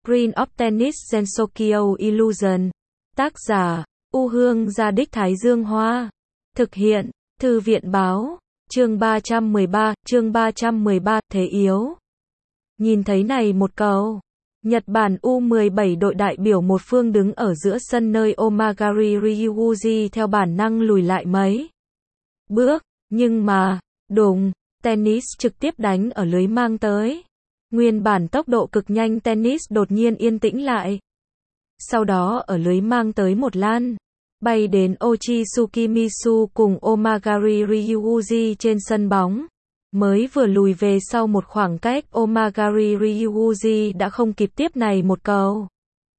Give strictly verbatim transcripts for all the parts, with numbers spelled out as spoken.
Green of Tennis Gensokyo Illusion. Tác giả, U Hương Gia Đích Thái Dương Hoa. Thực hiện, Thư viện Báo. Chương ba trăm mười ba, chương ba trăm mười ba, thế yếu. Nhìn thấy này một cầu. Nhật Bản U mười bảy đội đại biểu một phương đứng ở giữa sân nơi Omagari Ryuji theo bản năng lùi lại mấy bước, nhưng mà, đùng, tennis trực tiếp đánh ở lưới mang tới. Nguyên bản tốc độ cực nhanh tennis đột nhiên yên tĩnh lại. Sau đó ở lưới mang tới một lan, bay đến Ochi Tsukimisu cùng Omagari Ryuji trên sân bóng. Mới vừa lùi về sau một khoảng cách, Omagari Ryuji đã không kịp tiếp này một cầu.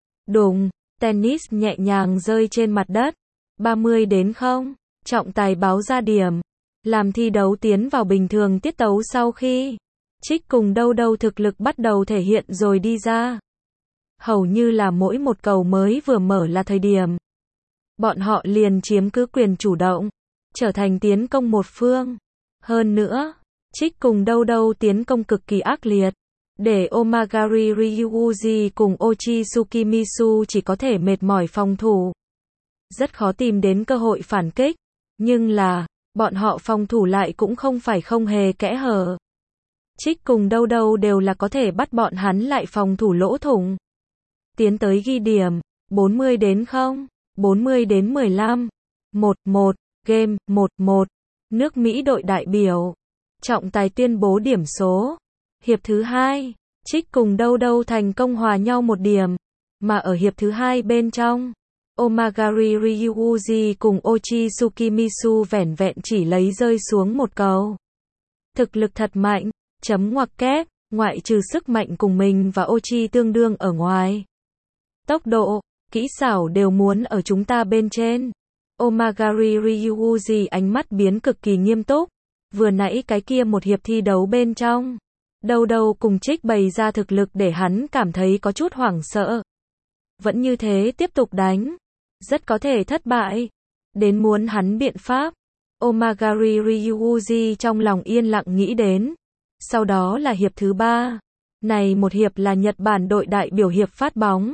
Đùng, tennis nhẹ nhàng rơi trên mặt đất. ba mươi đến không, trọng tài báo ra điểm. Làm thi đấu tiến vào bình thường tiết tấu sau khi Trích cùng đâu đâu thực lực bắt đầu thể hiện rồi đi ra. Hầu như là mỗi một cầu mới vừa mở là thời điểm. Bọn họ liền chiếm cứ quyền chủ động, trở thành tiến công một phương. Hơn nữa, Trích cùng đâu đâu tiến công cực kỳ ác liệt, để Omagari Ryuji cùng Ochi Tsukimisu chỉ có thể mệt mỏi phòng thủ. Rất khó tìm đến cơ hội phản kích, nhưng là, bọn họ phòng thủ lại cũng không phải không hề kẽ hở. Trích cùng đâu đâu đều là có thể bắt bọn hắn lại phòng thủ lỗ thủng. Tiến tới ghi điểm, bốn mươi đến không, bốn mươi đến mười lăm, một một, game, một một, nước Mỹ đội đại biểu. Trọng tài tuyên bố điểm số. Hiệp thứ hai, Trích cùng đâu đâu thành công hòa nhau một điểm, mà ở hiệp thứ hai bên trong, Omagari Ryuji cùng Ochi Tsukimisu vẻn vẹn chỉ lấy rơi xuống một cầu. Thực lực thật mạnh, chấm ngoặc kép, ngoại trừ sức mạnh cùng mình và Ochi tương đương ở ngoài. Tốc độ, kỹ xảo đều muốn ở chúng ta bên trên. Omagari Ryuji ánh mắt biến cực kỳ nghiêm túc. Vừa nãy cái kia một hiệp thi đấu bên trong, đâu đâu cùng Trích bày ra thực lực để hắn cảm thấy có chút hoảng sợ. Vẫn như thế tiếp tục đánh, rất có thể thất bại. Đến muốn hắn biện pháp. Omagari Ryuji trong lòng yên lặng nghĩ đến. Sau đó là hiệp thứ ba. Này một hiệp là Nhật Bản đội đại biểu hiệp phát bóng.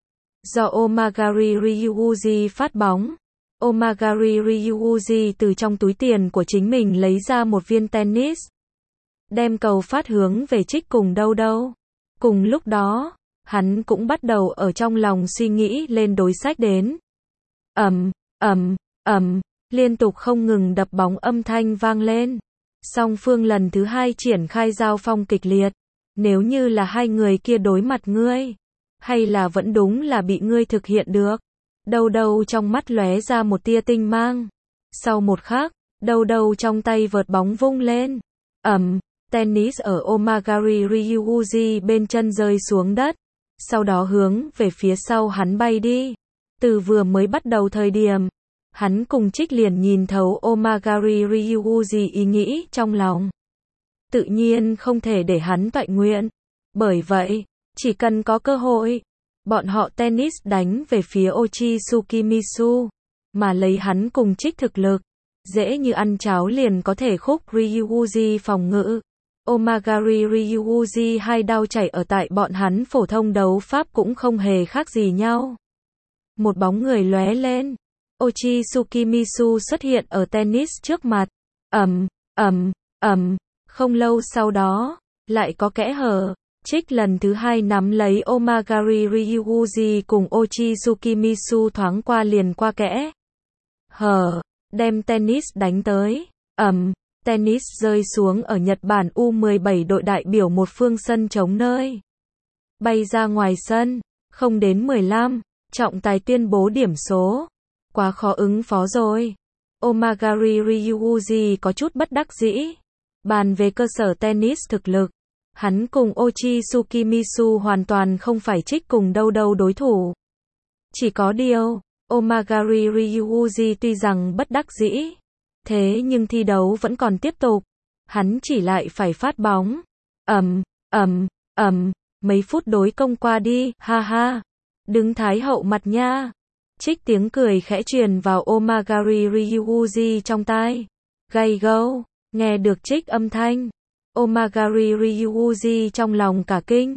Do Omagari Ryuji phát bóng, Omagari Ryuji từ trong túi tiền của chính mình lấy ra một viên tennis. Đem cầu phát hướng về Trích cùng đâu đâu. Cùng lúc đó, hắn cũng bắt đầu ở trong lòng suy nghĩ lên đối sách đến. Ầm, ầm, ầm, liên tục không ngừng đập bóng âm thanh vang lên. Song phương lần thứ hai triển khai giao phong kịch liệt. Nếu như là hai người kia đối mặt ngươi, hay là vẫn đúng là bị ngươi thực hiện được. Đâu đâu trong mắt lóe ra một tia tinh mang. Sau một khắc, đâu đâu trong tay vợt bóng vung lên. Ầm, tennis ở Omagari Ryuji bên chân rơi xuống đất. Sau đó hướng về phía sau hắn bay đi. Từ vừa mới bắt đầu thời điểm, hắn cùng Trích liền nhìn thấu Omagari Ryuji ý nghĩ trong lòng. Tự nhiên không thể để hắn toại nguyện. Bởi vậy, chỉ cần có cơ hội, bọn họ tennis đánh về phía Ochi Tsukimisu, mà lấy hắn cùng Trích thực lực, dễ như ăn cháo liền có thể khúc Ryuji phòng ngự. Omagari Ryuji hai đao chảy ở tại bọn hắn phổ thông đấu pháp cũng không hề khác gì nhau. Một bóng người lóe lên, Ochi Tsukimisu xuất hiện ở tennis trước mặt. Ầm, ầm, ầm, không lâu sau đó, lại có kẽ hở. Trích lần thứ hai nắm lấy Omagari Ryuji cùng Ochi Tsukimisu thoáng qua liền qua kẽ hở, đem tennis đánh tới. Ầm, tennis rơi xuống ở Nhật Bản U mười bảy đội đại biểu một phương sân trống nơi. Bay ra ngoài sân, không đến mười lăm, trọng tài tuyên bố điểm số. Quá khó ứng phó rồi. Omagari Ryuji có chút bất đắc dĩ. Bàn về cơ sở tennis thực lực, hắn cùng Ochi Tsukimisu hoàn toàn không phải Trích cùng đâu đâu đối thủ. Chỉ có điều, Omagari Ryuji tuy rằng bất đắc dĩ, thế nhưng thi đấu vẫn còn tiếp tục. Hắn chỉ lại phải phát bóng. Ầm, ầm, ầm, mấy phút đối công qua đi, ha ha. Đứng thái hậu mặt nha. Trích tiếng cười khẽ truyền vào Omagari Ryuji trong tai. Gay go, nghe được Trích âm thanh. Omagari Ryuji trong lòng cả kinh.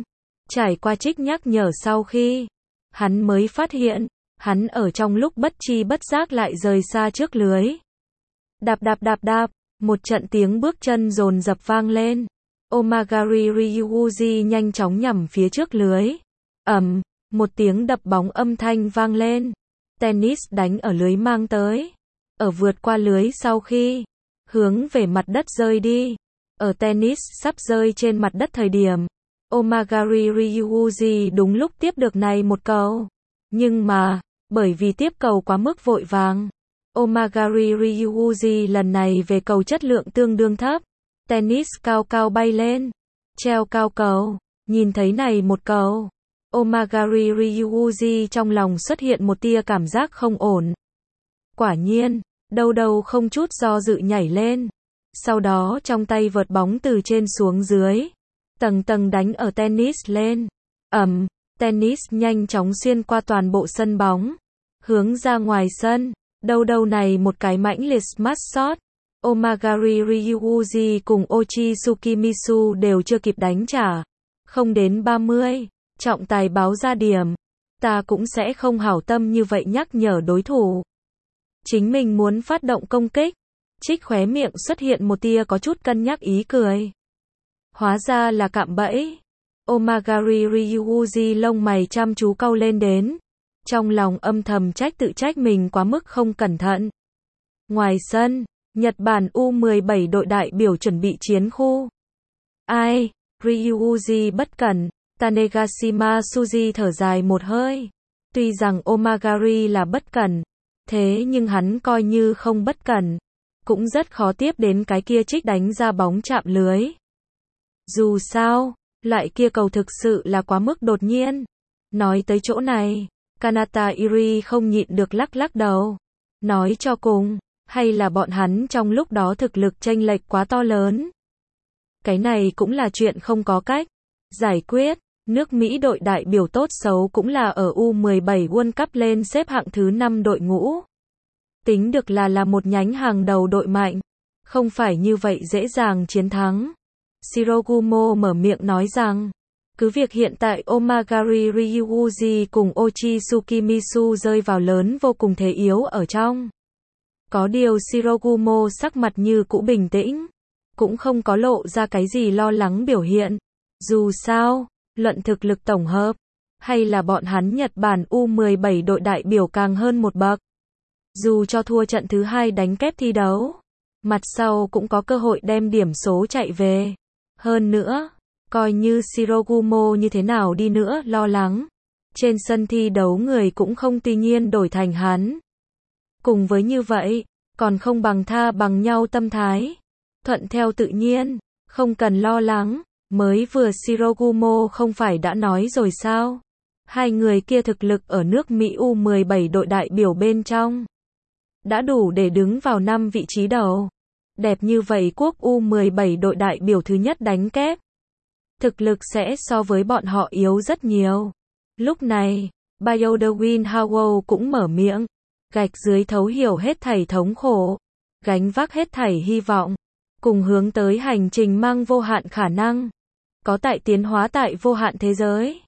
Trải qua trích nhắc nhở sau khi, hắn mới phát hiện, hắn ở trong lúc bất chi bất giác lại rời xa trước lưới. Đạp đạp đạp đạp, một trận tiếng bước chân dồn dập vang lên. Omagari Ryuji nhanh chóng nhằm phía trước lưới. Ầm, một tiếng đập bóng âm thanh vang lên. Tennis đánh ở lưới mang tới. Ở vượt qua lưới sau khi, hướng về mặt đất rơi đi. Ở tennis sắp rơi trên mặt đất thời điểm, Omagari Ryuji đúng lúc tiếp được này một cầu. Nhưng mà, bởi vì tiếp cầu quá mức vội vàng, Omagari Ryuji lần này về cầu chất lượng tương đương thấp. Tennis cao cao bay lên, treo cao cầu, nhìn thấy này một cầu. Omagari Ryuji trong lòng xuất hiện một tia cảm giác không ổn. Quả nhiên, đâu đâu không chút do dự nhảy lên. Sau đó trong tay vợt bóng từ trên xuống dưới, tầng tầng đánh ở tennis lên. Ầm, tennis nhanh chóng xuyên qua toàn bộ sân bóng, hướng ra ngoài sân. Đâu đâu này một cái mãnh liệt smash shot. Omagari Ryuji cùng Ochi Tsukimisu đều chưa kịp đánh trả. Không đến ba mươi, trọng tài báo ra điểm. Ta cũng sẽ không hảo tâm như vậy nhắc nhở đối thủ. Chính mình muốn phát động công kích. Trích khóe miệng xuất hiện một tia có chút cân nhắc ý cười. Hóa ra là cạm bẫy. Omagari Ryuji lông mày chăm chú cau lên đến. Trong lòng âm thầm trách tự trách mình quá mức không cẩn thận. Ngoài sân, Nhật Bản U mười bảy đội đại biểu chuẩn bị chiến khu. Ai? Ryuji bất cẩn. Tanegashima Suji thở dài một hơi. Tuy rằng Omagari là bất cẩn, thế nhưng hắn coi như không bất cẩn, cũng rất khó tiếp đến cái kia trích đánh ra bóng chạm lưới. Dù sao, loại kia cầu thực sự là quá mức đột nhiên. Nói tới chỗ này, Kanata Iri không nhịn được lắc lắc đầu. Nói cho cùng, hay là bọn hắn trong lúc đó thực lực chênh lệch quá to lớn. Cái này cũng là chuyện không có cách giải quyết. Nước Mỹ đội đại biểu tốt xấu cũng là ở U mười bảy World Cup lên xếp hạng thứ năm đội ngũ. Tính được là là một nhánh hàng đầu đội mạnh. Không phải như vậy dễ dàng chiến thắng. Shirogumo mở miệng nói rằng, cứ việc hiện tại Omagari Ryuji cùng Ochi Tsukimisu rơi vào lớn vô cùng thế yếu ở trong. Có điều Shirogumo sắc mặt như cũ bình tĩnh, cũng không có lộ ra cái gì lo lắng biểu hiện. Dù sao, luận thực lực tổng hợp, hay là bọn hắn Nhật Bản U mười bảy đội đại biểu càng hơn một bậc. Dù cho thua trận thứ hai đánh kép thi đấu, mặt sau cũng có cơ hội đem điểm số chạy về. Hơn nữa, coi như Shirogumo như thế nào đi nữa lo lắng, trên sân thi đấu người cũng không tuy nhiên đổi thành hắn. Cùng với như vậy, còn không bằng tha bằng nhau tâm thái. Thuận theo tự nhiên, không cần lo lắng. Mới vừa Shirogumo không phải đã nói rồi sao? Hai người kia thực lực ở nước Mỹ U mười bảy đội đại biểu bên trong đã đủ để đứng vào năm vị trí đầu. Đẹp như vậy quốc U mười bảy đội đại biểu thứ nhất đánh kép. Thực lực sẽ so với bọn họ yếu rất nhiều. Lúc này, Bioderwin Howell cũng mở miệng, gạch dưới thấu hiểu hết thảy thống khổ, gánh vác hết thảy hy vọng, cùng hướng tới hành trình mang vô hạn khả năng. Có tại tiến hóa tại vô hạn thế giới.